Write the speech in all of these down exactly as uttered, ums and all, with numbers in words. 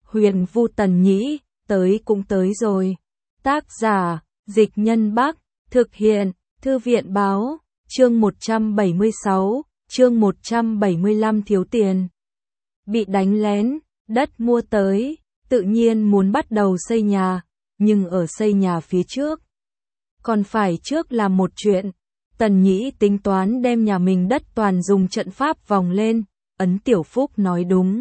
Huyền Vu Tần Nhĩ, tới cũng tới rồi. Tác giả, Dịch Nhân Bắc, thực hiện, Thư viện Báo, chương một trăm bảy mươi sáu, chương một trăm bảy mươi lăm thiếu tiền. Bị đánh lén, đất mua tới, tự nhiên muốn bắt đầu xây nhà, nhưng ở xây nhà phía trước. Còn phải trước làm một chuyện, Tần Nhĩ tính toán đem nhà mình đất toàn dùng trận pháp vòng lên, Ấn Tiểu Phúc nói đúng.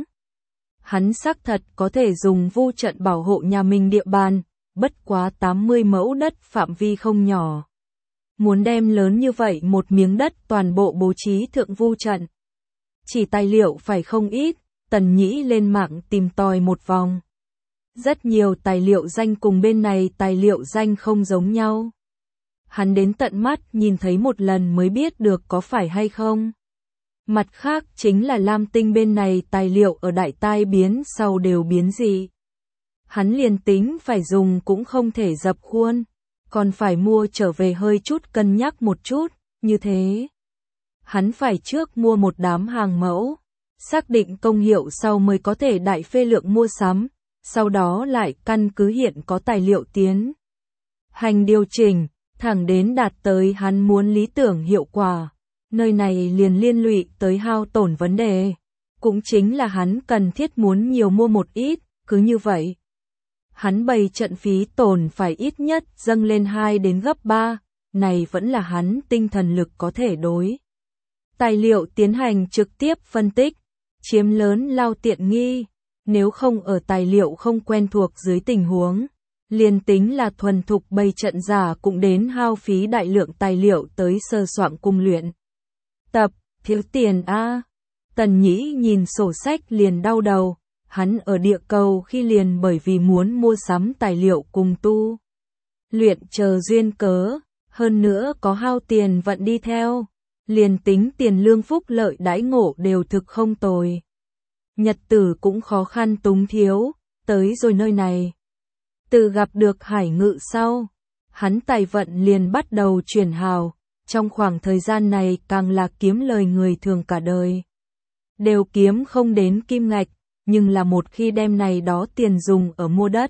Hắn xác thật có thể dùng vu trận bảo hộ nhà mình địa bàn, bất quá tám mươi mẫu đất phạm vi không nhỏ. Muốn đem lớn như vậy một miếng đất toàn bộ bố trí thượng vu trận. Chỉ tài liệu phải không ít, Tần Nhĩ lên mạng tìm tòi một vòng. Rất nhiều tài liệu danh cùng bên này tài liệu danh không giống nhau. Hắn đến tận mắt nhìn thấy một lần mới biết được có phải hay không. Mặt khác chính là Lam Tinh bên này tài liệu ở đại tai biến sau đều biến dị. Hắn liền tính phải dùng cũng không thể dập khuôn, còn phải mua trở về hơi chút cân nhắc một chút, như thế. Hắn phải trước mua một đám hàng mẫu, xác định công hiệu sau mới có thể đại phê lượng mua sắm, sau đó lại căn cứ hiện có tài liệu tiến hành điều chỉnh, thẳng đến đạt tới hắn muốn lý tưởng hiệu quả. Nơi này liền liên lụy tới hao tổn vấn đề, cũng chính là hắn cần thiết muốn nhiều mua một ít, cứ như vậy. Hắn bày trận phí tổn phải ít nhất dâng lên hai đến gấp ba, này vẫn là hắn tinh thần lực có thể đối. Tài liệu tiến hành trực tiếp phân tích, chiếm lớn lao tiện nghi, nếu không ở tài liệu không quen thuộc dưới tình huống. Liền tính là thuần thục bày trận giả cũng đến hao phí đại lượng tài liệu tới sơ soạn cung luyện. Tập, thiếu tiền a. À. Tần Nhĩ nhìn sổ sách liền đau đầu, hắn ở địa cầu khi liền bởi vì muốn mua sắm tài liệu cùng tu. Luyện chờ duyên cớ, hơn nữa có hao tiền vận đi theo, liền tính tiền lương phúc lợi đãi ngộ đều thực không tồi. Nhật tử cũng khó khăn túng thiếu, tới rồi nơi này. Từ gặp được Hải Ngự sau, hắn tài vận liền bắt đầu chuyển hào. Trong khoảng thời gian này càng là kiếm lời người thường cả đời. Đều kiếm không đến kim ngạch, nhưng là một khi đem này đó tiền dùng ở mua đất.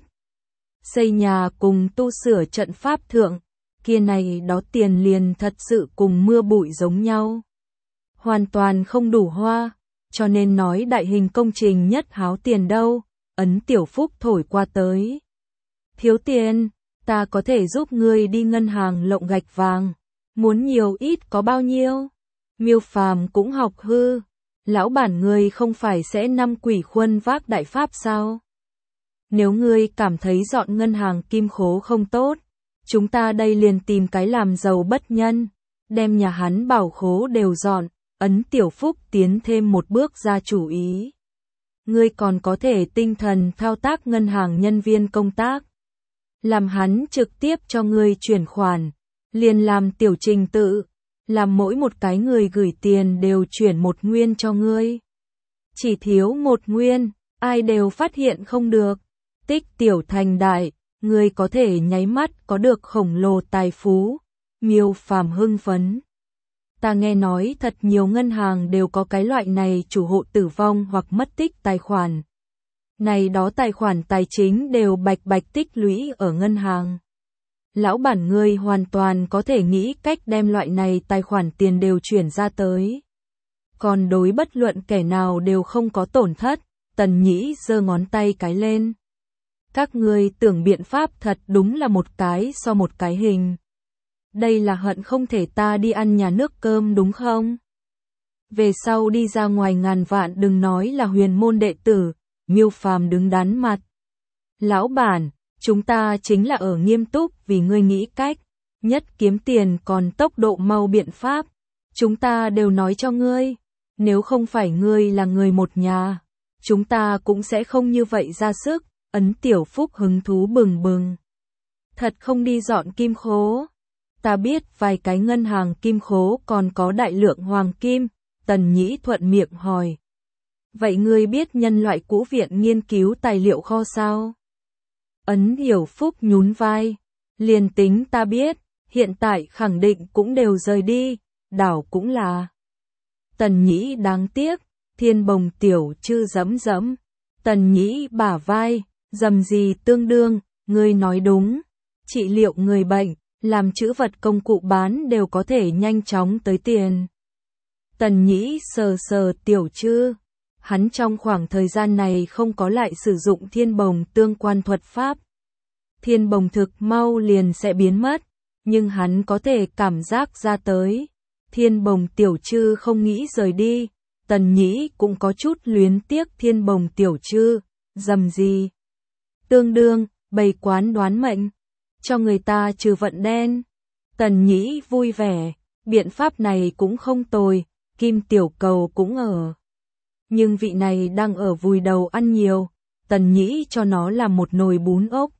Xây nhà cùng tu sửa trận pháp thượng, kia này đó tiền liền thật sự cùng mưa bụi giống nhau. Hoàn toàn không đủ hoa, cho nên nói đại hình công trình nhất háo tiền đâu, Ấn Tiểu Phúc thổi qua tới. Thiếu tiền, ta có thể giúp ngươi đi ngân hàng lộng gạch vàng. Muốn nhiều ít có bao nhiêu? Miêu Phàm cũng học hư. Lão bản ngươi không phải sẽ năm quỷ khuân vác đại pháp sao? Nếu ngươi cảm thấy dọn ngân hàng kim khố không tốt, chúng ta đây liền tìm cái làm giàu bất nhân, đem nhà hắn bảo khố đều dọn, Ấn Tiểu Phúc tiến thêm một bước ra chủ ý. Ngươi còn có thể tinh thần thao tác ngân hàng nhân viên công tác. Làm hắn trực tiếp cho ngươi chuyển khoản. Liền làm tiểu trình tự, làm mỗi một cái người gửi tiền đều chuyển một nguyên cho ngươi. Chỉ thiếu một nguyên, ai đều phát hiện không được. Tích tiểu thành đại, ngươi có thể nháy mắt có được khổng lồ tài phú. Miêu Phàm hưng phấn. Ta nghe nói thật nhiều ngân hàng đều có cái loại này chủ hộ tử vong hoặc mất tích tài khoản. Này đó tài khoản tài chính đều bạch bạch tích lũy ở ngân hàng. Lão bản ngươi hoàn toàn có thể nghĩ cách đem loại này tài khoản tiền đều chuyển ra tới. Còn đối bất luận kẻ nào đều không có tổn thất, Tần Nhĩ giơ ngón tay cái lên. Các ngươi tưởng biện pháp thật đúng là một cái so một cái hình. Đây là hận không thể ta đi ăn nhà nước cơm đúng không? Về sau đi ra ngoài ngàn vạn đừng nói là huyền môn đệ tử, Miêu Phàm đứng đắn mặt. Lão bản, chúng ta chính là ở nghiêm túc vì ngươi nghĩ cách, nhất kiếm tiền còn tốc độ mau biện pháp. Chúng ta đều nói cho ngươi, nếu không phải ngươi là người một nhà, chúng ta cũng sẽ không như vậy ra sức, Ấn Tiểu Phúc hứng thú bừng bừng. Thật không đi dọn kim khố. Ta biết vài cái ngân hàng kim khố còn có đại lượng hoàng kim, Tần Nhĩ thuận miệng hỏi. Vậy ngươi biết nhân loại cũ viện nghiên cứu tài liệu kho sao? Ấn Hiểu Phúc nhún vai, liền tính ta biết, hiện tại khẳng định cũng đều rời đi, đảo cũng là. Tần Nhĩ đáng tiếc, Thiên Bồng tiểu chư dẫm dẫm, Tần Nhĩ bả vai, dầm gì tương đương, ngươi nói đúng. Trị liệu người bệnh, làm chữ vật công cụ bán đều có thể nhanh chóng tới tiền. Tần Nhĩ sờ sờ Tiểu Trư. Hắn trong khoảng thời gian này không có lại sử dụng thiên bồng tương quan thuật pháp. Thiên bồng thực mau liền sẽ biến mất, nhưng hắn có thể cảm giác ra tới. Thiên bồng Tiểu Trư không nghĩ rời đi, Tần Nhĩ cũng có chút luyến tiếc thiên bồng Tiểu Trư, dầm gì. Tương đương, bày quán đoán mệnh, cho người ta trừ vận đen. Tần Nhĩ vui vẻ, biện pháp này cũng không tồi, Kim Tiểu Cầu cũng ở. Nhưng vị này đang ở vùi đầu ăn nhiều, Tần Nhĩ cho nó làm một nồi bún ốc.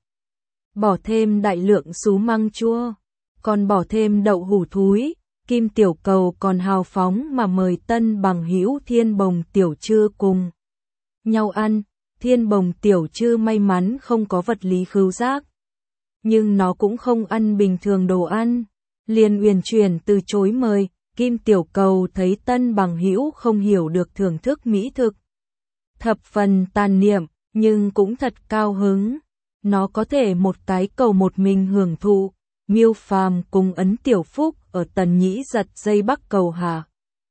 Bỏ thêm đại lượng sú măng chua, còn bỏ thêm đậu hủ thúi. Kim Tiểu Cầu còn hào phóng mà mời tân bằng hữu Thiên Bồng Tiểu Trư cùng nhau ăn. Thiên Bồng Tiểu Trư may mắn không có vật lý khứu giác, nhưng nó cũng không ăn bình thường đồ ăn, liền uyển chuyển từ chối mời. Kim Tiểu Cầu thấy tân bằng hữu không hiểu được thưởng thức mỹ thực, thập phần tàn niệm, nhưng cũng thật cao hứng. Nó có thể một cái cầu một mình hưởng thụ. Miêu Phàm cùng Ấn Tiểu Phúc ở Tần Nhĩ giật dây bắc cầu hạ.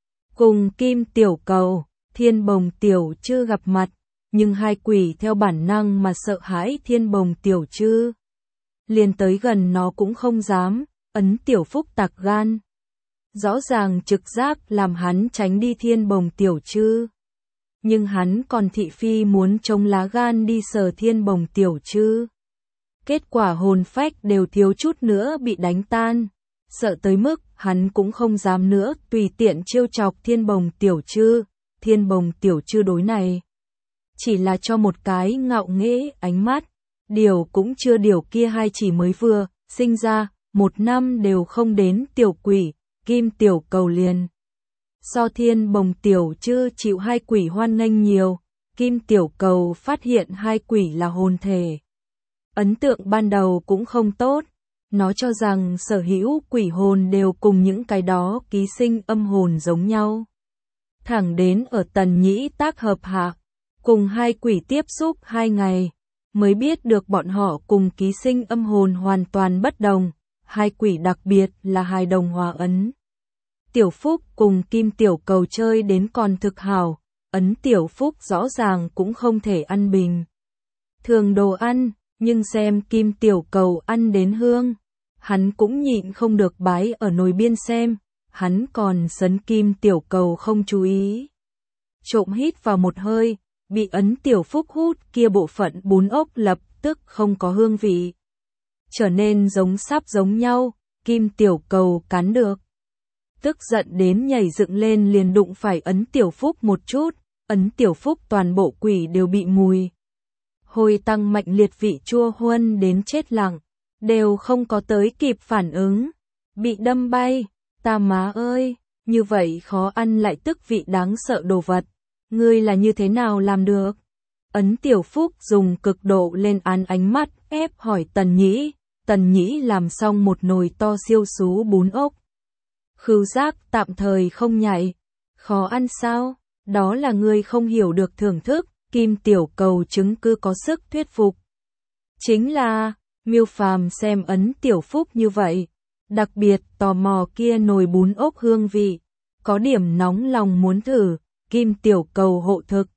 Cùng Kim Tiểu Cầu, Thiên Bồng Tiểu Trư gặp mặt, nhưng hai quỷ theo bản năng mà sợ hãi Thiên Bồng Tiểu Trư. Liền tới gần nó cũng không dám, Ấn Tiểu Phúc tạc gan. Rõ ràng trực giác làm hắn tránh đi Thiên Bồng Tiểu Trư. Nhưng hắn còn thị phi muốn chống lá gan đi sờ Thiên Bồng Tiểu Trư. Kết quả hồn phách đều thiếu chút nữa bị đánh tan. Sợ tới mức hắn cũng không dám nữa tùy tiện trêu chọc Thiên Bồng Tiểu Trư. Thiên Bồng Tiểu Trư đối này chỉ là cho một cái ngạo nghễ ánh mắt. Điều cũng chưa điều kia hai chỉ mới vừa sinh ra, một năm đều không đến tiểu quỷ, Kim Tiểu Cầu liền. So Thiên Bồng Tiểu Trư chịu hai quỷ hoan nghênh nhiều, Kim Tiểu Cầu phát hiện hai quỷ là hồn thể. Ấn tượng ban đầu cũng không tốt, nó cho rằng sở hữu quỷ hồn đều cùng những cái đó ký sinh âm hồn giống nhau. Thẳng đến ở Tần Nhĩ tác hợp hạ, cùng hai quỷ tiếp xúc hai ngày, mới biết được bọn họ cùng ký sinh âm hồn hoàn toàn bất đồng, hai quỷ đặc biệt là hài đồng hòa ấn. Tiểu Phúc cùng Kim Tiểu Cầu chơi đến còn thực hảo, Ấn Tiểu Phúc rõ ràng cũng không thể ăn bình thường đồ ăn, nhưng xem Kim Tiểu Cầu ăn đến hương, hắn cũng nhịn không được bái ở nồi biên xem, hắn còn sấn Kim Tiểu Cầu không chú ý. Trộm hít vào một hơi, bị Ấn Tiểu Phúc hút kia bộ phận bún ốc lập tức không có hương vị. Trở nên giống sáp giống nhau, Kim Tiểu Cầu cắn được. Tức giận đến nhảy dựng lên liền đụng phải Ấn Tiểu Phúc một chút, Ấn Tiểu Phúc toàn bộ quỷ đều bị mùi hôi tăng mạnh liệt vị chua huân đến chết lặng, đều không có tới kịp phản ứng, bị đâm bay. Ta má ơi, như vậy khó ăn lại tức vị đáng sợ đồ vật, ngươi là như thế nào làm được? Ấn Tiểu Phúc dùng cực độ lên án ánh mắt ép hỏi Tần Nhĩ. Tần Nhĩ làm xong một nồi to siêu sú bún ốc, khứu giác tạm thời không nhạy. Khó ăn sao? Đó là ngươi không hiểu được thưởng thức. Kim Tiểu Cầu chứng cứ có sức thuyết phục. Chính là, Miêu Phàm xem Ấn Tiểu Phúc như vậy, đặc biệt tò mò kia nồi bún ốc hương vị, có điểm nóng lòng muốn thử. Kim Tiểu Cầu hộ thực,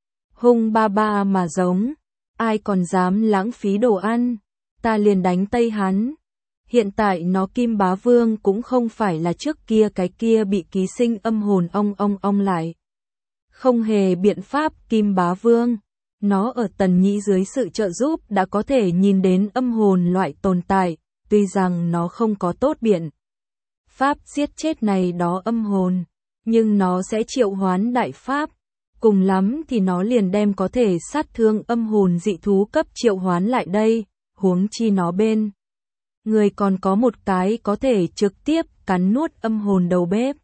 hung ba ba mà giống, ai còn dám lãng phí đồ ăn, ta liền đánh tây hắn. Hiện tại nó Kim Bá Vương cũng không phải là trước kia cái kia bị ký sinh âm hồn ong ong ong lại. Không hề biện pháp Kim Bá Vương, nó ở Tần Nhĩ dưới sự trợ giúp đã có thể nhìn đến âm hồn loại tồn tại, tuy rằng nó không có tốt biện pháp giết chết này đó âm hồn, nhưng nó sẽ triệu hoán đại pháp, cùng lắm thì nó liền đem có thể sát thương âm hồn dị thú cấp triệu hoán lại đây, huống chi nó bên người còn có một cái có thể trực tiếp cắn nuốt âm hồn đầu bếp.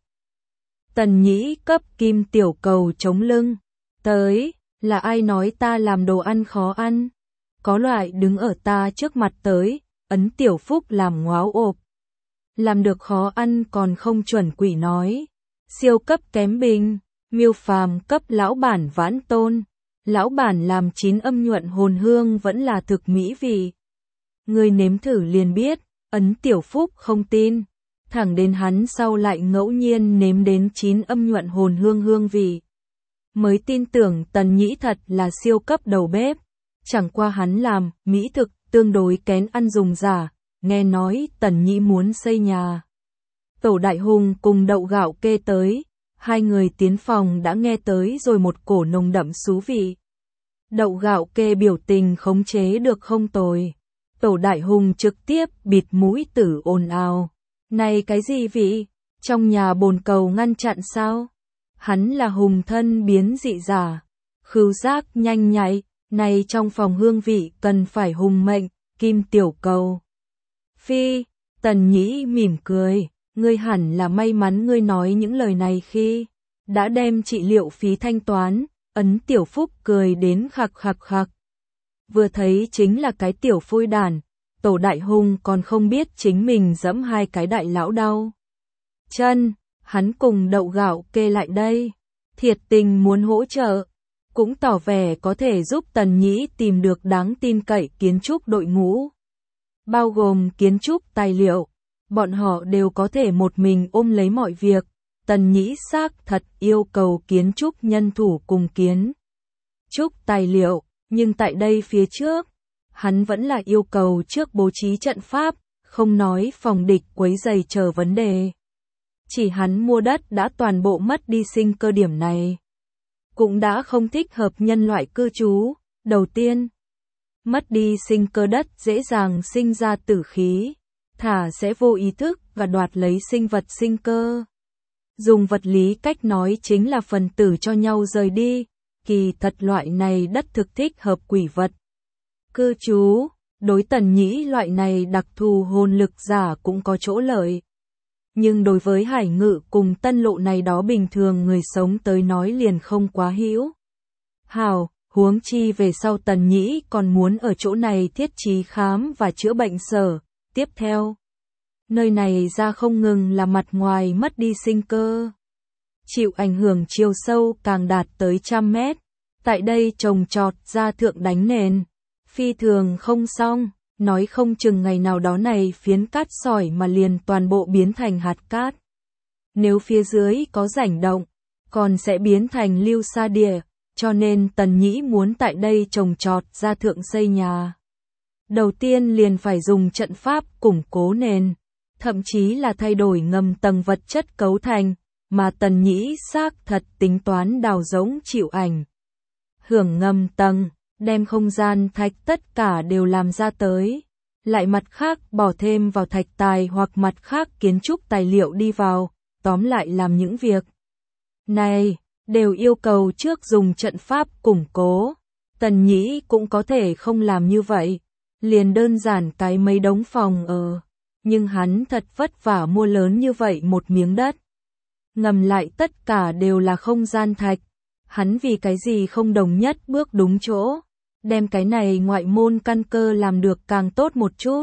Tần Nhĩ cấp Kim Tiểu Cầu chống lưng. Tới, là ai nói ta làm đồ ăn khó ăn? Có loại đứng ở ta trước mặt tới, Ấn Tiểu Phúc làm ngáo ộp. Làm được khó ăn còn không chuẩn quỷ nói. Siêu cấp kém bình, Miêu Phàm cấp lão bản vãn tôn. lão bản làm chín âm nhuận hồn hương vẫn là thực mỹ vị. Ngươi nếm thử liền biết, Ấn Tiểu Phúc không tin. Thẳng đến hắn sau lại ngẫu nhiên nếm đến chín âm nhuận hồn hương hương vị. Mới tin tưởng Tần Nhĩ thật là siêu cấp đầu bếp. Chẳng qua hắn làm, mỹ thực, tương đối kén ăn dùng giả. Nghe nói Tần Nhĩ muốn xây nhà. Tổ Đại Hùng cùng Đậu Gạo Kê tới. Hai người tiến phòng đã nghe tới rồi một cổ nồng đậm xú vị. Đậu Gạo Kê biểu tình khống chế được không tồi. Tổ Đại Hùng trực tiếp bịt mũi tử ồn ào. Này cái gì vị? Trong nhà bồn cầu ngăn chặn sao? Hắn là hùng thân biến dị giả. Khứu giác nhanh nhạy, này trong phòng hương vị cần phải hùng mệnh, kim tiểu cầu. Phi, Tần Nhĩ mỉm cười, ngươi hẳn là may mắn ngươi nói những lời này khi đã đem trị liệu phí thanh toán. Ấn Tiểu Phúc cười đến khặc khặc khặc. Vừa thấy chính là cái tiểu phôi đàn. Tổ Đại Hùng còn không biết chính mình giẫm hai cái đại lão đau chân, hắn cùng Đậu Gạo Kê lại đây, thiệt tình muốn hỗ trợ, cũng tỏ vẻ có thể giúp Tần Nhĩ tìm được đáng tin cậy kiến trúc đội ngũ, bao gồm kiến trúc tài liệu, bọn họ đều có thể một mình ôm lấy mọi việc. Tần Nhĩ xác thật yêu cầu kiến trúc nhân thủ cùng kiến trúc tài liệu, nhưng tại đây phía trước, hắn vẫn là yêu cầu trước bố trí trận pháp, không nói phòng địch quấy rầy chờ vấn đề. Chỉ hắn mua đất đã toàn bộ mất đi sinh cơ điểm này. Cũng đã không thích hợp nhân loại cư trú. Đầu tiên, mất đi sinh cơ đất dễ dàng sinh ra tử khí, thả sẽ vô ý thức và đoạt lấy sinh vật sinh cơ. Dùng vật lý cách nói chính là phần tử cho nhau rời đi, kỳ thật loại này đất thực thích hợp quỷ vật cư trú, đối Tần Nhĩ loại này đặc thù hồn lực giả cũng có chỗ lợi. Nhưng đối với Hải Ngự cùng Tân Lộ này đó bình thường người sống tới nói liền không quá hữu hảo, huống chi về sau Tần Nhĩ còn muốn ở chỗ này thiết trí khám và chữa bệnh sở. Tiếp theo, nơi này ra không ngừng là mặt ngoài mất đi sinh cơ, chịu ảnh hưởng chiều sâu càng đạt tới trăm mét. Tại đây trồng trọt ra thượng đánh nền, phi thường không xong, nói không chừng ngày nào đó này phiến cát sỏi mà liền toàn bộ biến thành hạt cát. Nếu phía dưới có rãnh động, còn sẽ biến thành lưu sa địa, cho nên Tần Nhĩ muốn tại đây trồng trọt ra thượng xây nhà. Đầu tiên liền phải dùng trận pháp củng cố nền, thậm chí là thay đổi ngầm tầng vật chất cấu thành, mà Tần Nhĩ xác thật tính toán đào rỗng chịu ảnh hưởng ngầm tầng, đem không gian thạch tất cả đều làm ra tới, lại mặt khác bỏ thêm vào thạch tài hoặc mặt khác kiến trúc tài liệu đi vào, tóm lại làm những việc này đều yêu cầu trước dùng trận pháp củng cố. Tần Nhĩ cũng có thể không làm như vậy, liền đơn giản cái mấy đống phòng ở, nhưng hắn thật vất vả mua lớn như vậy một miếng đất, ngầm lại tất cả đều là không gian thạch, hắn vì cái gì không đồng nhất bước đúng chỗ, đem cái này ngoại môn căn cơ làm được càng tốt một chút.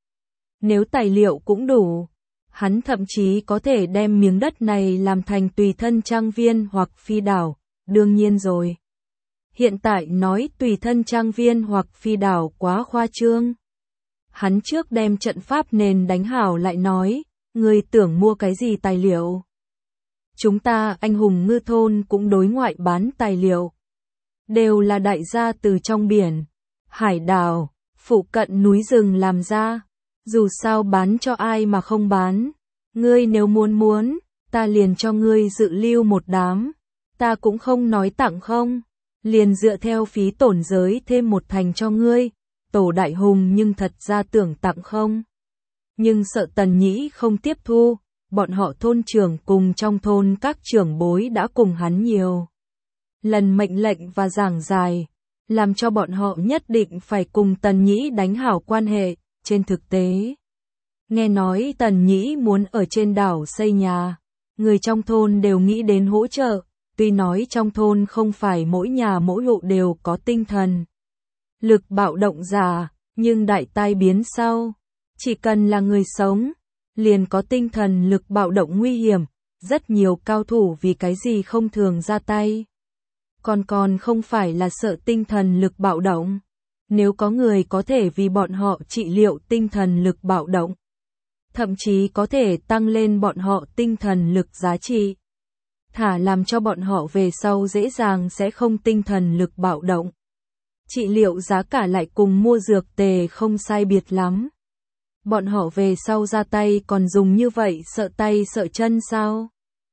Nếu tài liệu cũng đủ, hắn thậm chí có thể đem miếng đất này làm thành tùy thân trang viên hoặc phi đảo, đương nhiên rồi. Hiện tại nói tùy thân trang viên hoặc phi đảo quá khoa trương. Hắn trước đem trận pháp nền đánh hảo lại nói, người tưởng mua cái gì tài liệu. Chúng ta anh hùng ngư thôn cũng đối ngoại bán tài liệu. Đều là đại gia từ trong biển, hải đảo, phụ cận núi rừng làm ra. Dù sao bán cho ai mà không bán. Ngươi nếu muốn muốn, ta liền cho ngươi dự lưu một đám. Ta cũng không nói tặng không. Liền dựa theo phí tổn giới thêm một thành cho ngươi. Tổ Đại Hùng nhưng thật ra tưởng tặng không. Nhưng sợ Tần Nhĩ không tiếp thu. Bọn họ thôn trưởng cùng trong thôn các trưởng bối đã cùng hắn nhiều lần mệnh lệnh và giảng giải, làm cho bọn họ nhất định phải cùng Tần Nhĩ đánh hảo quan hệ. Trên thực tế, nghe nói Tần Nhĩ muốn ở trên đảo xây nhà, người trong thôn đều nghĩ đến hỗ trợ, tuy nói trong thôn không phải mỗi nhà mỗi hộ đều có tinh thần lực bạo động giả, nhưng đại tai biến sau, chỉ cần là người sống, liền có tinh thần lực bạo động nguy hiểm, rất nhiều cao thủ vì cái gì không thường ra tay. còn còn không phải là sợ tinh thần lực bạo động. Nếu có người có thể vì bọn họ trị liệu tinh thần lực bạo động, thậm chí có thể tăng lên bọn họ tinh thần lực giá trị, thả làm cho bọn họ về sau dễ dàng sẽ không tinh thần lực bạo động. Trị liệu giá cả lại cùng mua dược tề không sai biệt lắm. Bọn họ về sau ra tay còn dùng như vậy sợ tay sợ chân sao?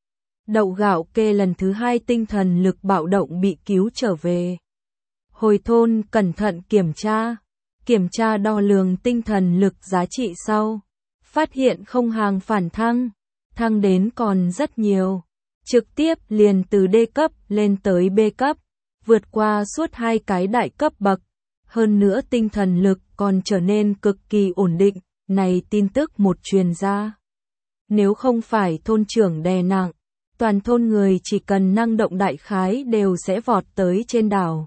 Đậu gạo kê lần thứ hai tinh thần lực bạo động bị cứu trở về. Hồi thôn cẩn thận kiểm tra, kiểm tra đo lường tinh thần lực giá trị sau, phát hiện không hàng phản thăng, thăng đến còn rất nhiều, trực tiếp liền từ D cấp lên tới B cấp, vượt qua suốt hai cái đại cấp bậc, hơn nữa tinh thần lực còn trở nên cực kỳ ổn định, này tin tức một truyền ra. Nếu không phải thôn trưởng đè nặng, toàn thôn người chỉ cần năng động đại khái đều sẽ vọt tới trên đảo.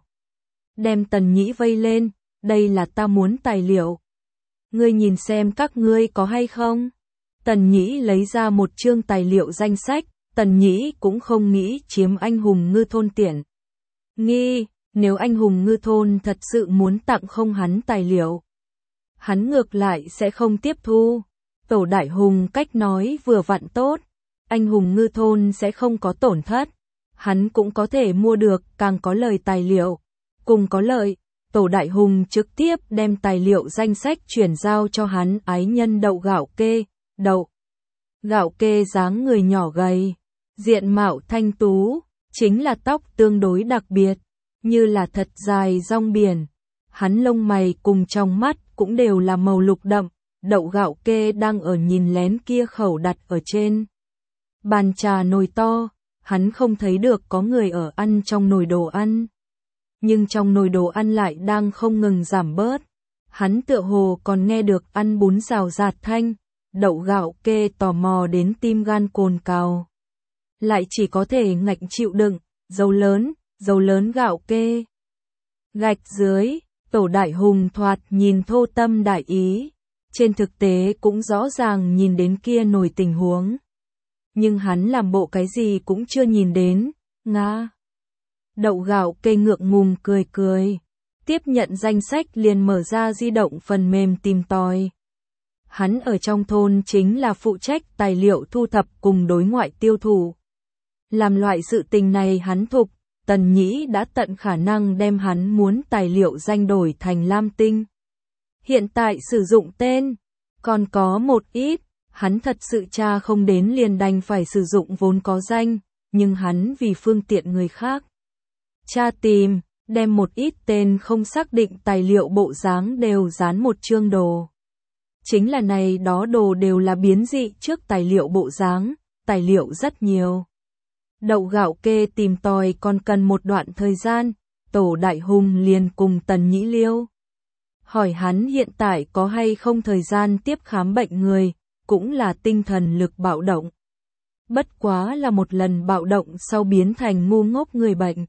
Đem Tần Nhĩ vây lên, đây là ta muốn tài liệu. Ngươi nhìn xem các ngươi có hay không? Tần Nhĩ lấy ra một chương tài liệu danh sách, Tần Nhĩ cũng không nghĩ chiếm anh hùng ngư thôn tiện nghi, nếu anh hùng ngư thôn thật sự muốn tặng không hắn tài liệu, hắn ngược lại sẽ không tiếp thu. Tổ Đại Hùng cách nói vừa vặn tốt, anh hùng ngư thôn sẽ không có tổn thất, hắn cũng có thể mua được càng có lời tài liệu. Cùng có lợi, Tổ Đại Hùng trực tiếp đem tài liệu danh sách chuyển giao cho hắn ái nhân Đậu Gạo Kê. Đậu Gạo Kê dáng người nhỏ gầy, diện mạo thanh tú, chính là tóc tương đối đặc biệt, như là thật dài rong biển. Hắn lông mày cùng trong mắt cũng đều là màu lục đậm. Đậu Gạo Kê đang ở nhìn lén kia khẩu đặt ở trên bàn trà nồi to, hắn không thấy được có người ở ăn trong nồi đồ ăn. Nhưng trong nồi đồ ăn lại đang không ngừng giảm bớt. Hắn tựa hồ còn nghe được ăn bún rào rạt thanh. Đậu Gạo Kê tò mò đến tim gan cồn cào. Lại chỉ có thể ngạnh chịu đựng, dầu lớn, dầu lớn Gạo Kê. Gạch dưới, Tổ Đại Hùng thoạt nhìn thô tâm đại ý. Trên thực tế cũng rõ ràng nhìn đến kia nổi tình huống. Nhưng hắn làm bộ cái gì cũng chưa nhìn đến, nga. Đậu Gạo Kê ngượng ngùng cười cười, tiếp nhận danh sách liền mở ra di động phần mềm tìm tòi. Hắn ở trong thôn chính là phụ trách tài liệu thu thập cùng đối ngoại tiêu thụ. Làm loại sự tình này hắn thục, Tần Nhĩ đã tận khả năng đem hắn muốn tài liệu danh đổi thành lam tinh. Hiện tại sử dụng tên, còn có một ít, hắn thật sự tra không đến liền đành phải sử dụng vốn có danh, nhưng hắn vì phương tiện người khác. Tra tìm, đem một ít tên không xác định tài liệu bộ dáng đều dán một chương đồ. Chính là này đó đồ đều là biến dị trước tài liệu bộ dáng, tài liệu rất nhiều. Đậu Gạo Kê tìm tòi còn cần một đoạn thời gian, Tổ Đại Hùng liền cùng Tần Nhĩ liêu. Hỏi hắn hiện tại có hay không thời gian tiếp khám bệnh người, cũng là tinh thần lực bạo động. Bất quá là một lần bạo động sau biến thành ngu ngốc người bệnh.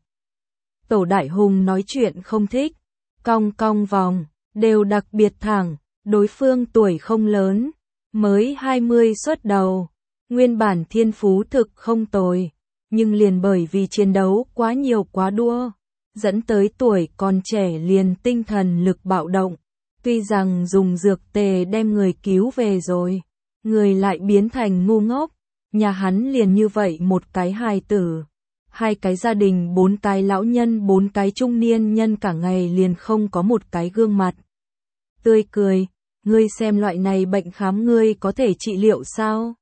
Tổ Đại Hùng nói chuyện không thích, cong cong vòng, đều đặc biệt thẳng, đối phương tuổi không lớn, mới hai mươi xuất đầu, nguyên bản thiên phú thực không tồi, nhưng liền bởi vì chiến đấu quá nhiều quá đua, dẫn tới tuổi còn trẻ liền tinh thần lực bạo động. Tuy rằng dùng dược tề đem người cứu về rồi, người lại biến thành ngu ngốc, nhà hắn liền như vậy một cái hài tử, hai cái gia đình, bốn cái lão nhân, bốn cái trung niên nhân cả ngày liền không có một cái gương mặt tươi cười. Ngươi xem loại này bệnh khám ngươi có thể trị liệu sao?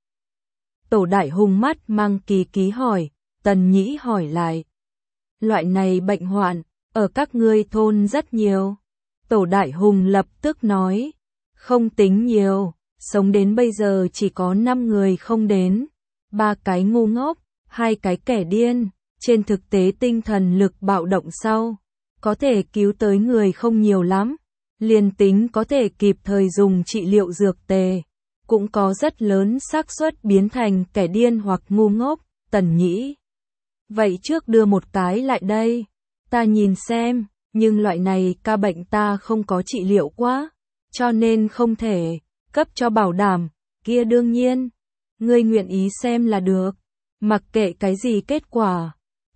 Tổ Đại Hùng mắt mang kỳ ký hỏi, Tần Nhĩ hỏi lại. Loại này bệnh hoạn, ở các ngươi thôn rất nhiều. Tổ Đại Hùng lập tức nói, không tính nhiều, sống đến bây giờ chỉ có năm người không đến, ba cái ngu ngốc, hai cái kẻ điên, trên thực tế tinh thần lực bạo động sau, có thể cứu tới người không nhiều lắm, liền tính có thể kịp thời dùng trị liệu dược tề, cũng có rất lớn xác suất biến thành kẻ điên hoặc ngu ngốc. Tần Nhĩ, vậy trước đưa một cái lại đây, ta nhìn xem. Nhưng loại này ca bệnh ta không có trị liệu quá, cho nên không thể cấp cho bảo đảm, kia đương nhiên, ngươi nguyện ý xem là được, mặc kệ cái gì kết quả,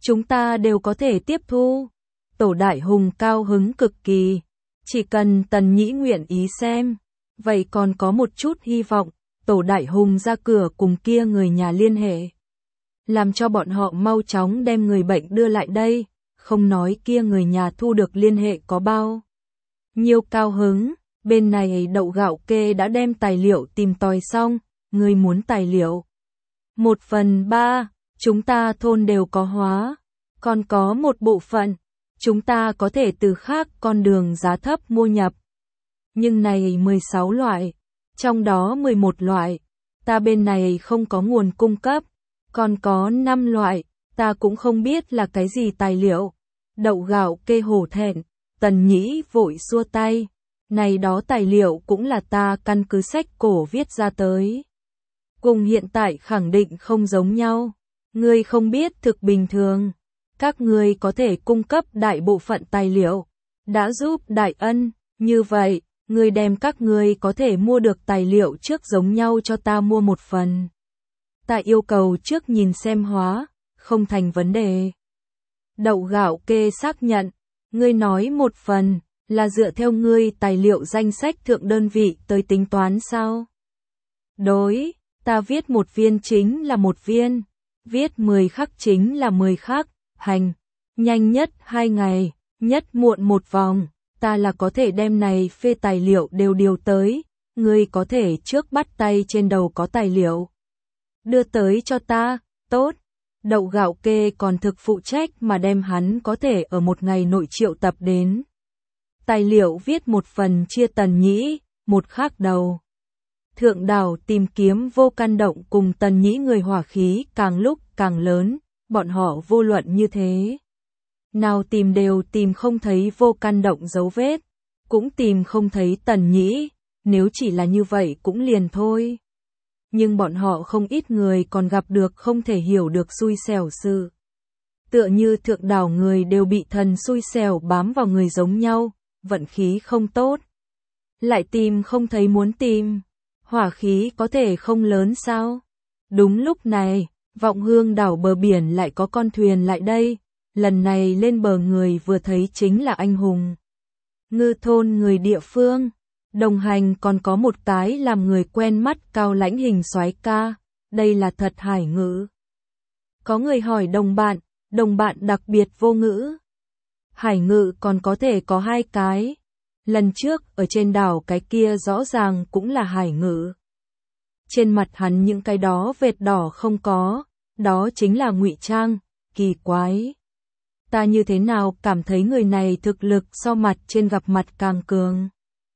chúng ta đều có thể tiếp thu. Tổ Đại Hùng cao hứng cực kỳ. Chỉ cần Tần Nhĩ nguyện ý xem. Vậy còn có một chút hy vọng. Tổ Đại Hùng ra cửa cùng kia người nhà liên hệ. Làm cho bọn họ mau chóng đem người bệnh đưa lại đây. Không nói kia người nhà thu được liên hệ có bao nhiêu cao hứng. Bên này Đậu Gạo Kê đã đem tài liệu tìm tòi xong. Người muốn tài liệu. Một phần ba, chúng ta thôn đều có hóa. Còn có một bộ phận, chúng ta có thể từ khác con đường giá thấp mua nhập. Nhưng này mười sáu loại, trong đó mười một loại, ta bên này không có nguồn cung cấp. Còn có năm loại, ta cũng không biết là cái gì tài liệu. Đậu Gạo Kê hổ thẹn, Tần Nhĩ vội xua tay. Này đó tài liệu cũng là ta căn cứ sách cổ viết ra tới. Cùng hiện tại khẳng định không giống nhau. Ngươi không biết thực bình thường. Các ngươi có thể cung cấp đại bộ phận tài liệu. Đã giúp đại ân. Như vậy, ngươi đem các ngươi có thể mua được tài liệu trước giống nhau cho ta mua một phần. Ta yêu cầu trước nhìn xem hóa. Không thành vấn đề. Đậu Gạo Kê xác nhận. Ngươi nói một phần. Là dựa theo ngươi tài liệu danh sách thượng đơn vị tới tính toán sao? Đối, ta viết một viên chính là một viên, viết mười khắc chính là mười khắc, hành, nhanh nhất hai ngày, nhất muộn một vòng, ta là có thể đem này phê tài liệu đều điều tới, ngươi có thể trước bắt tay trên đầu có tài liệu. Đưa tới cho ta, tốt. Đậu Gạo Kê còn thực phụ trách mà đem hắn có thể ở một ngày nội triệu tập đến. Tài liệu viết một phần chia Tần Nhĩ, một khác đầu. Thượng đảo tìm kiếm Vô Can Động cùng Tần Nhĩ người hỏa khí càng lúc càng lớn, bọn họ vô luận như thế. Nào tìm đều tìm không thấy Vô Can Động dấu vết, cũng tìm không thấy Tần Nhĩ, nếu chỉ là như vậy cũng liền thôi. Nhưng bọn họ không ít người còn gặp được không thể hiểu được xui xẻo sự. Tựa như thượng đảo người đều bị thần xui xẻo bám vào người giống nhau. Vận khí không tốt. Lại tìm không thấy muốn tìm. Hỏa khí có thể không lớn sao? Đúng lúc này, Vọng Hương đảo bờ biển lại có con thuyền lại đây. Lần này lên bờ người vừa thấy chính là anh hùng. Ngư thôn người địa phương. Đồng hành còn có một cái làm người quen mắt cao lãnh hình soái ca. Đây là thật Hải Ngữ. Có người hỏi đồng bạn, đồng bạn đặc biệt vô ngữ. Hải Ngữ còn có thể có hai cái. Lần trước ở trên đảo cái kia rõ ràng cũng là Hải Ngữ. Trên mặt hắn những cái đó vệt đỏ không có, đó chính là ngụy trang, kỳ quái. Ta như thế nào cảm thấy người này thực lực so mặt trên gặp mặt càng cường.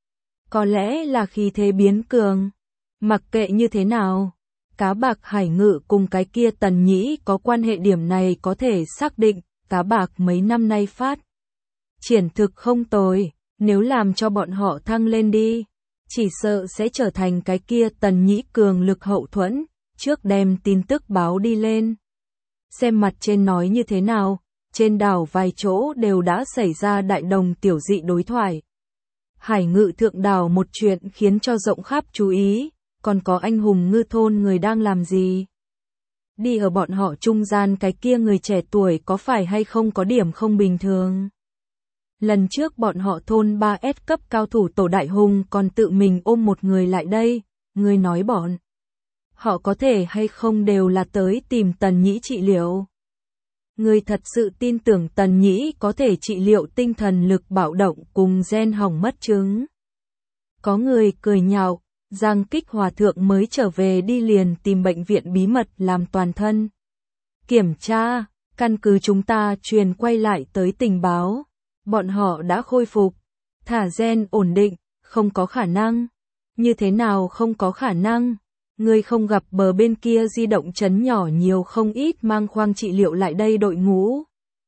Có lẽ là khi thế biến cường. Mặc kệ như thế nào, Cá Bạc Hải Ngữ cùng cái kia Tần Nhĩ có quan hệ điểm này có thể xác định. Cá Bạc mấy năm nay phát triển thực không tồi, nếu làm cho bọn họ thăng lên đi, chỉ sợ sẽ trở thành cái kia Tần Nhĩ cường lực hậu thuẫn, trước đem tin tức báo đi lên. Xem mặt trên nói như thế nào, trên đảo vài chỗ đều đã xảy ra đại đồng tiểu dị đối thoại. Hải Ngữ thượng đảo một chuyện khiến cho rộng khắp chú ý, còn có anh hùng ngư thôn người đang làm gì? Đi ở bọn họ trung gian cái kia người trẻ tuổi có phải hay không có điểm không bình thường? Lần trước bọn họ thôn ba S cấp cao thủ Tổ Đại Hùng còn tự mình ôm một người lại đây, người nói bọn họ có thể hay không đều là tới tìm Tần Nhĩ trị liệu. Người thật sự tin tưởng Tần Nhĩ có thể trị liệu tinh thần lực bạo động cùng gen hỏng mất chứng. Có người cười nhạo, Giang Kích Hòa Thượng mới trở về đi liền tìm bệnh viện bí mật làm toàn thân kiểm tra, căn cứ chúng ta truyền quay lại tới tình báo. Bọn họ đã khôi phục, thả gen ổn định, không có khả năng. Như thế nào không có khả năng? Ngươi không gặp bờ bên kia di động trấn nhỏ nhiều không ít mang khoang trị liệu lại đây đội ngũ.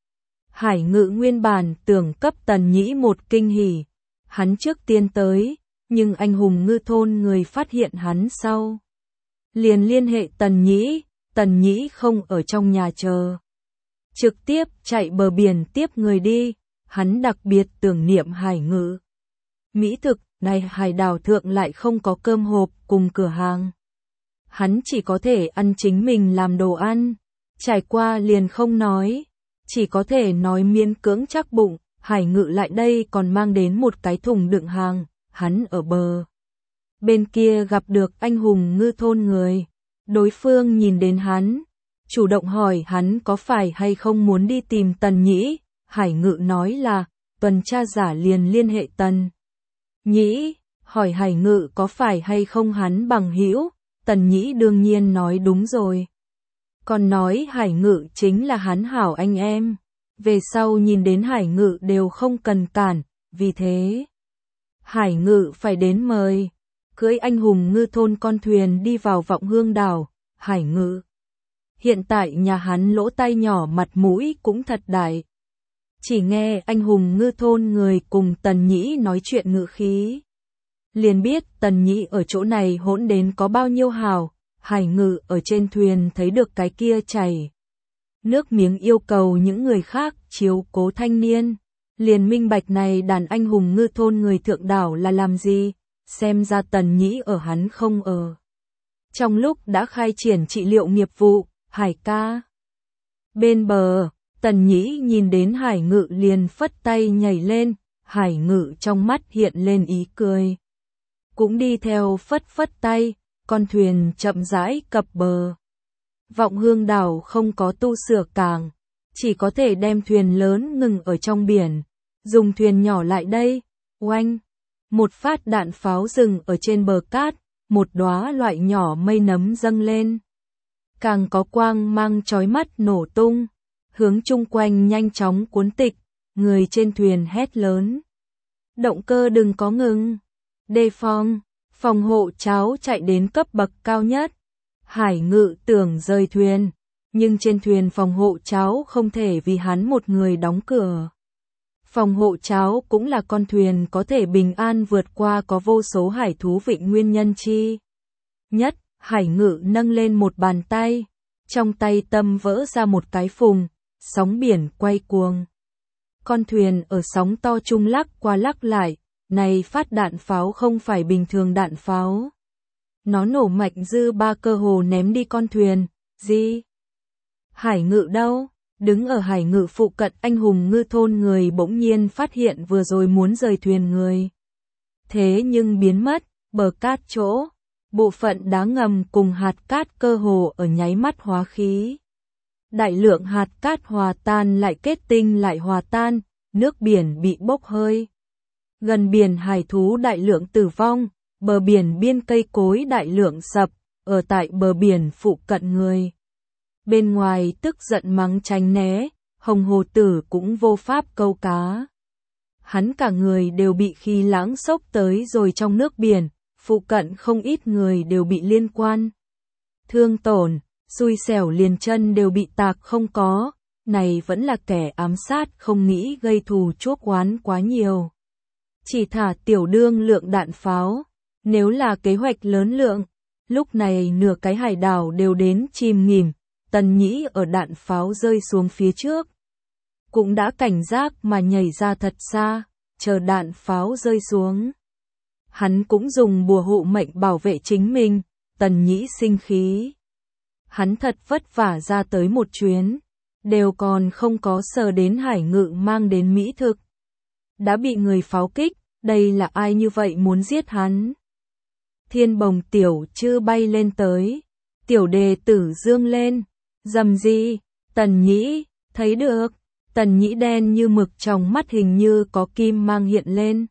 Hải Ngữ nguyên bản tưởng cấp Tần Nhĩ một kinh hỉ. Hắn trước tiên tới, nhưng anh hùng ngư thôn người phát hiện hắn sau. Liền liên hệ Tần Nhĩ, Tần Nhĩ không ở trong nhà chờ. Trực tiếp chạy bờ biển tiếp người đi. Hắn đặc biệt tưởng niệm Hải Ngữ. Mỹ thực, này hải đảo thượng lại không có cơm hộp cùng cửa hàng. Hắn chỉ có thể ăn chính mình làm đồ ăn. Trải qua liền không nói. chỉ có thể nói miễn cưỡng chắc bụng. Hải Ngự lại đây còn mang đến một cái thùng đựng hàng, hắn ở bờ bên kia gặp được anh hùng ngư thôn người. Đối phương nhìn đến hắn, chủ động hỏi hắn có phải hay không muốn đi tìm Tần Nhĩ. Hải Ngự nói là, tuần tra giả liền liên hệ Tần Nhĩ, hỏi Hải Ngự có phải hay không hắn bằng hữu. Tần Nhĩ đương nhiên nói đúng rồi. Còn nói Hải Ngự chính là hắn hảo anh em. Về sau nhìn đến Hải Ngự đều không cần cản, vì thế Hải Ngự phải đến mời. Cưỡi anh hùng ngư thôn con thuyền đi vào Vọng Hương đảo. Hải Ngự hiện tại nhà hắn lỗ tai nhỏ mặt mũi cũng thật đại. Chỉ nghe anh hùng ngư thôn người cùng Tần Nhĩ nói chuyện ngự khí, liền biết Tần Nhĩ ở chỗ này hỗn đến có bao nhiêu hào. Hải Ngự ở trên thuyền thấy được cái kia chảy nước miếng yêu cầu những người khác chiếu cố thanh niên, liền minh bạch này đàn anh hùng ngư thôn người thượng đảo là làm gì. Xem ra Tần Nhĩ ở hắn không ở trong lúc đã khai triển trị liệu nghiệp vụ. Hải ca bên bờ, Tần Nhĩ nhìn đến Hải Ngự liền phất tay nhảy lên. Hải Ngự trong mắt hiện lên ý cười, cũng đi theo phất phất tay. Con thuyền chậm rãi cập bờ. Vọng Hương đảo không có tu sửa cảng, chỉ có thể đem thuyền lớn ngừng ở trong biển, dùng thuyền nhỏ lại đây. Oanh, một phát đạn pháo dừng ở trên bờ cát, một đóa loại nhỏ mây nấm dâng lên, càng có quang mang chói mắt nổ tung, hướng chung quanh nhanh chóng cuốn tịch. Người trên thuyền hét lớn, động cơ đừng có ngừng, đề phòng. Phòng hộ cháo chạy đến cấp bậc cao nhất. Hải Ngự tưởng rời thuyền, nhưng trên thuyền phòng hộ cháo không thể vì hắn một người đóng cửa. Phòng hộ cháo cũng là con thuyền có thể bình an vượt qua có vô số hải thú vịnh nguyên nhân chi nhất. Hải Ngự nâng lên một bàn tay, trong tay tâm vỡ ra một cái phùng, sóng biển quay cuồng. Con thuyền ở sóng to trung lắc qua lắc lại. Này phát đạn pháo không phải bình thường đạn pháo. Nó nổ mạnh dư ba cơ hồ ném đi con thuyền. Gì? Hải Ngự đâu? Đứng ở Hải Ngự phụ cận anh hùng ngư thôn người bỗng nhiên phát hiện vừa rồi muốn rời thuyền người. Thế nhưng biến mất, bờ cát chỗ. Bộ phận đá ngầm cùng hạt cát cơ hồ ở nháy mắt hóa khí. Đại lượng hạt cát hòa tan lại kết tinh lại hòa tan, nước biển bị bốc hơi. Gần biển hải thú đại lượng tử vong, bờ biển biên cây cối đại lượng sập, ở tại bờ biển phụ cận người. Bên ngoài tức giận mắng tránh né, Hồng Hồ Tử cũng vô pháp câu cá. Hắn cả người đều bị khí lãng xốc tới rồi trong nước biển, phụ cận không ít người đều bị liên quan. Thương tổn, xui xẻo liền chân đều bị tạc không có, này vẫn là kẻ ám sát không nghĩ gây thù chuốc oán quá nhiều. Chỉ thả tiểu đương lượng đạn pháo, nếu là kế hoạch lớn lượng, lúc này nửa cái hải đảo đều đến chìm nghỉm. Tần Nhĩ ở đạn pháo rơi xuống phía trước, cũng đã cảnh giác mà nhảy ra thật xa, chờ đạn pháo rơi xuống. Hắn cũng dùng bùa hộ mệnh bảo vệ chính mình. Tần Nhĩ sinh khí, hắn thật vất vả ra tới một chuyến, đều còn không có sờ đến Hải Ngự mang đến mỹ thực. Đã bị người pháo kích, đây là ai như vậy muốn giết hắn? Thiên bồng tiểu chư bay lên tới, tiểu đề tử dương lên, dầm gì, Tần Nhĩ, thấy được, Tần Nhĩ đen như mực trong mắt hình như có kim mang hiện lên.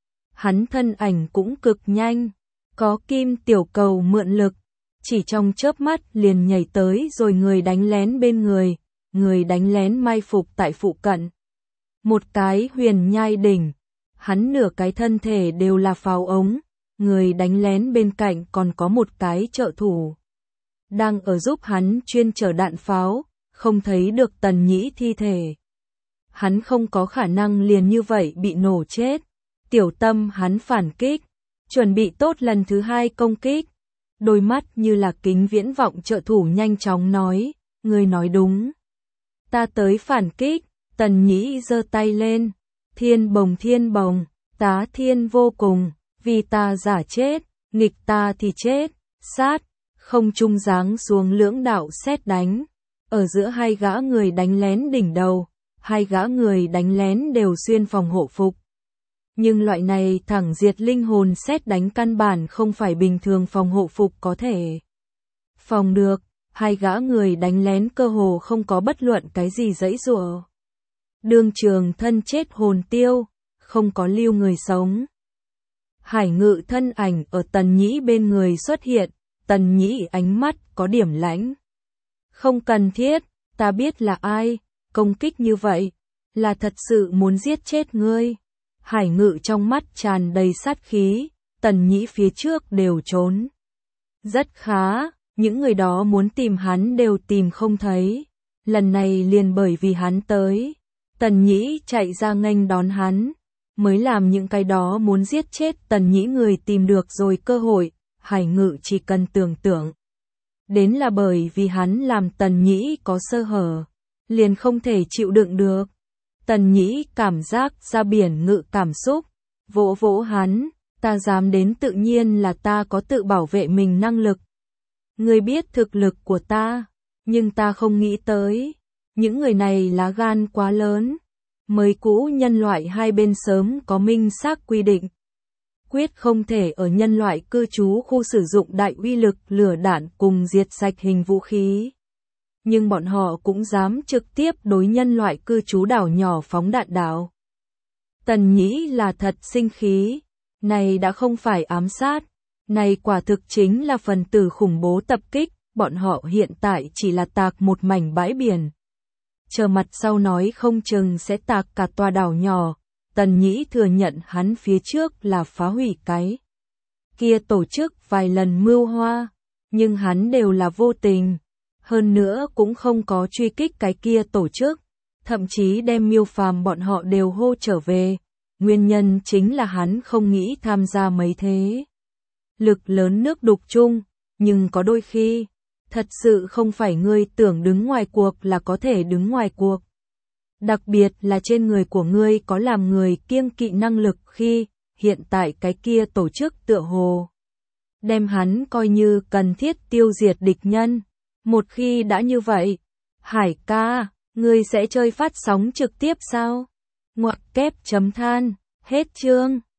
Hắn thân ảnh cũng cực nhanh, có kim tiểu cầu mượn lực, chỉ trong chớp mắt liền nhảy tới rồi người đánh lén bên người, người đánh lén mai phục tại phụ cận. Một cái huyền nhai đỉnh, hắn nửa cái thân thể đều là pháo ống, người đánh lén bên cạnh còn có một cái trợ thủ. Đang ở giúp hắn chuyên chở đạn pháo, không thấy được Tần Nhĩ thi thể. Hắn không có khả năng liền như vậy bị nổ chết. Tiểu tâm hắn phản kích, chuẩn bị tốt lần thứ hai công kích. Đôi mắt như là kính viễn vọng trợ thủ nhanh chóng nói, ngươi nói đúng. Ta tới phản kích, Tần Nhĩ giơ tay lên, thiên bồng thiên bồng, tá thiên vô cùng, vì ta giả chết, nghịch ta thì chết, sát, không trung giáng xuống lưỡng đạo sét đánh. Ở giữa hai gã người đánh lén đỉnh đầu, hai gã người đánh lén đều xuyên phòng hộ phục. Nhưng loại này thẳng diệt linh hồn sét đánh căn bản không phải bình thường phòng hộ phục có thể phòng được, hai gã người đánh lén cơ hồ không có bất luận cái gì giãy giụa. Đương trường thân chết hồn tiêu, không có lưu người sống. Hải Ngự thân ảnh ở Tần Nhĩ bên người xuất hiện, Tần Nhĩ ánh mắt có điểm lãnh. Không cần thiết, ta biết là ai, công kích như vậy, là thật sự muốn giết chết ngươi. Hải Ngự trong mắt tràn đầy sát khí, Tần Nhĩ phía trước đều trốn. Rất khá, những người đó muốn tìm hắn đều tìm không thấy. Lần này liền bởi vì hắn tới, Tần Nhĩ chạy ra nghênh đón hắn, mới làm những cái đó muốn giết chết Tần Nhĩ người tìm được rồi cơ hội. Hải Ngự chỉ cần tưởng tượng đến là bởi vì hắn làm Tần Nhĩ có sơ hở, liền không thể chịu đựng được. Tần Nhĩ cảm giác ra biển ngự cảm xúc, vỗ vỗ hắn, ta dám đến tự nhiên là ta có tự bảo vệ mình năng lực. Ngươi biết thực lực của ta, nhưng ta không nghĩ tới, những người này lá gan quá lớn. Mới cũ nhân loại hai bên sớm có minh xác quy định. Quyết không thể ở nhân loại cư trú khu sử dụng đại uy lực lửa đạn cùng diệt sạch hình vũ khí. Nhưng bọn họ cũng dám trực tiếp đối nhân loại cư trú đảo nhỏ phóng đạn đạo. Tần Nhĩ là thật sinh khí, này đã không phải ám sát, này quả thực chính là phần tử khủng bố tập kích, bọn họ hiện tại chỉ là tạc một mảnh bãi biển. Chờ mặt sau nói không chừng sẽ tạc cả tòa đảo nhỏ. Tần Nhĩ thừa nhận hắn phía trước là phá hủy cái kia tổ chức vài lần mưu hoa, nhưng hắn đều là vô tình, hơn nữa cũng không có truy kích cái kia tổ chức, thậm chí đem Miêu Phàm bọn họ đều hô trở về, nguyên nhân chính là hắn không nghĩ tham gia mấy thế lực lớn nước đục chung, nhưng có đôi khi, thật sự không phải ngươi tưởng đứng ngoài cuộc là có thể đứng ngoài cuộc. Đặc biệt là trên người của ngươi có làm người kiêng kỵ năng lực khi, hiện tại cái kia tổ chức tựa hồ. Đem hắn coi như cần thiết tiêu diệt địch nhân. Một khi đã như vậy, Hải ca, ngươi sẽ chơi phát sóng trực tiếp sao? Ngoặc kép chấm than, hết chương.